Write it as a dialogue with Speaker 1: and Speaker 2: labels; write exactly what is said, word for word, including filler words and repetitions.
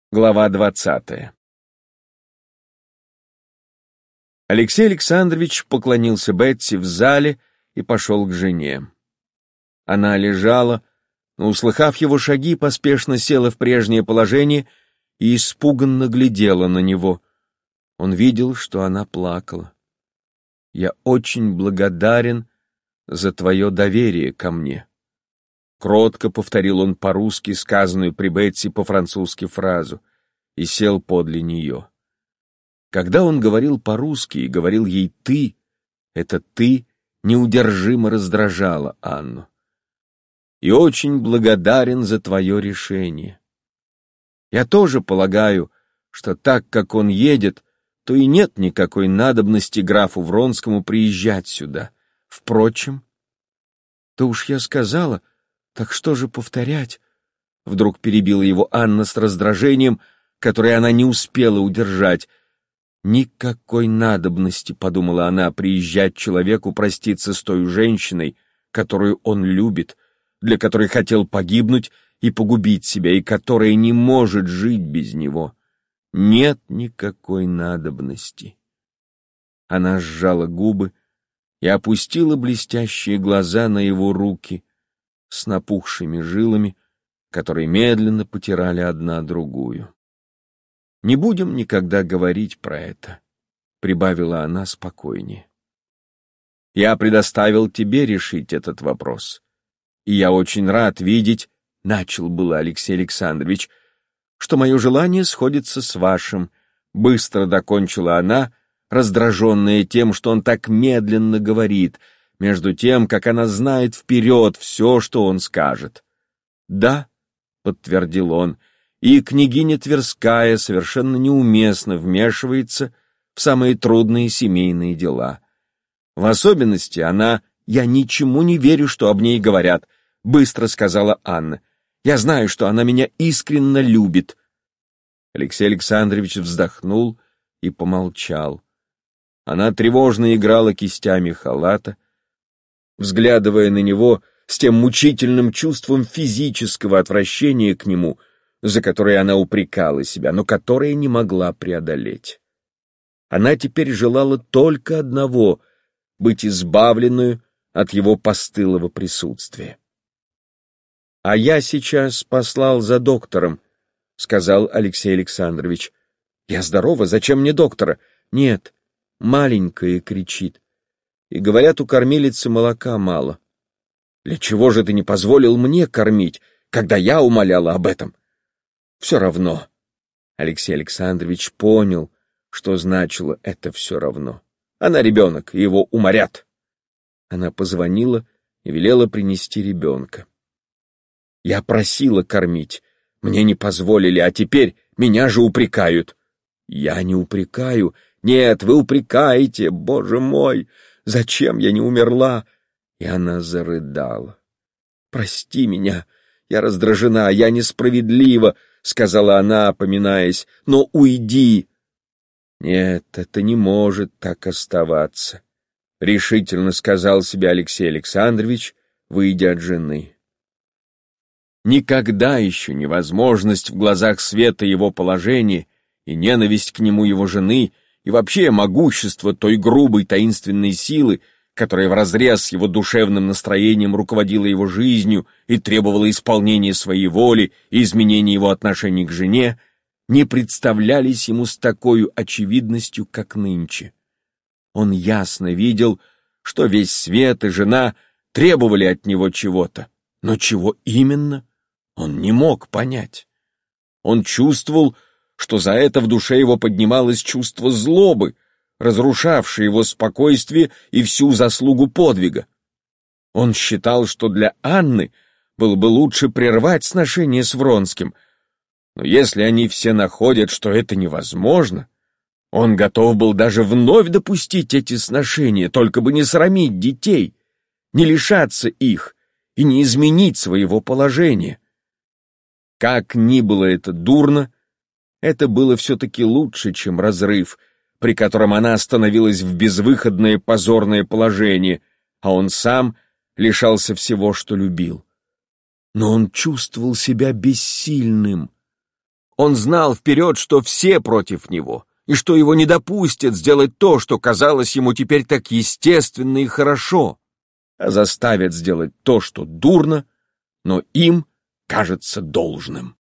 Speaker 1: Глава двадцатая. Алексей Александрович поклонился Бетси в зале и пошел к жене. Она лежала, но, услыхав его шаги, поспешно села в прежнее положение и испуганно глядела на него. Он видел, что она плакала. «Я очень благодарен за твое доверие ко мне». Кротко повторил он по-русски сказанную при Бетси по-французски фразу и сел подле нее. Когда он говорил по-русски и говорил ей «ты», это «ты» неудержимо раздражало Анну. «И очень благодарен за твое решение. Я тоже полагаю, что так как он едет, то и нет никакой надобности графу Вронскому приезжать сюда. Впрочем...» «Да уж я сказала, так что же повторять?» Вдруг перебила его Анна с раздражением, которое она не успела удержать. «Никакой надобности, — подумала она, — приезжать человеку проститься с той женщиной, которую он любит, для которой хотел погибнуть и погубить себя, и которая не может жить без него. Нет никакой надобности». Она сжала губы и опустила блестящие глаза на его руки с напухшими жилами, которые медленно потирали одна другую. «Не будем никогда говорить про это», — прибавила она спокойнее. «Я предоставил тебе решить этот вопрос, и я очень рад видеть, — начал было Алексей Александрович, — что мое желание сходится с вашим», — быстро докончила она, раздраженная тем, что он так медленно говорит, между тем, как она знает вперед все, что он скажет. «Да», — подтвердил он, — «и княгиня Тверская совершенно неуместно вмешивается в самые трудные семейные дела. В особенности она...» «Я ничему не верю, что об ней говорят», — быстро сказала Анна. «Я знаю, что она меня искренне любит». Алексей Александрович вздохнул и помолчал. Она тревожно играла кистями халата, взглядывая на него с тем мучительным чувством физического отвращения к нему, за которое она упрекала себя, но которое не могла преодолеть. Она теперь желала только одного — быть избавленную от его постылого присутствия. «А я сейчас послал за доктором», — сказал Алексей Александрович. «Я здорова, зачем мне доктора?» «Нет, маленькая кричит. И, говорят, у кормилицы молока мало». «Для чего же ты не позволил мне кормить, когда я умоляла об этом?» «Все равно». Алексей Александрович понял, что значило это «все равно». Она ребенок, и его уморят. Она позвонила и велела принести ребенка. «Я просила кормить, мне не позволили, а теперь меня же упрекают». «Я не упрекаю. Нет, вы упрекаете, Боже мой! Зачем я не умерла?» И она зарыдала. «Прости меня, я раздражена, я несправедлива», — сказала она, опоминаясь, — «но уйди». «Нет, это не может так оставаться», — решительно сказал себе Алексей Александрович, выйдя от жены. Никогда еще невозможность в глазах света его положения и ненависть к нему его жены и вообще могущество той грубой таинственной силы, которая вразрез с его душевным настроением руководила его жизнью и требовала исполнения своей воли и изменения его отношений к жене, не представлялись ему с такой очевидностью, как нынче. Он ясно видел, что весь свет и жена требовали от него чего-то, но чего именно, он не мог понять. Он чувствовал, что за это в душе его поднималось чувство злобы, разрушавшее его спокойствие и всю заслугу подвига. Он считал, что для Анны было бы лучше прервать сношение с Вронским, но если они все находят, что это невозможно, он готов был даже вновь допустить эти сношения, только бы не срамить детей, не лишаться их и не изменить своего положения. Как ни было это дурно, это было все-таки лучше, чем разрыв, при котором она становилась в безвыходное позорное положение, а он сам лишался всего, что любил. Но он чувствовал себя бессильным. Он знал вперед, что все против него, и что его не допустят сделать то, что казалось ему теперь так естественно и хорошо, а заставят сделать то, что дурно, но им кажется должным.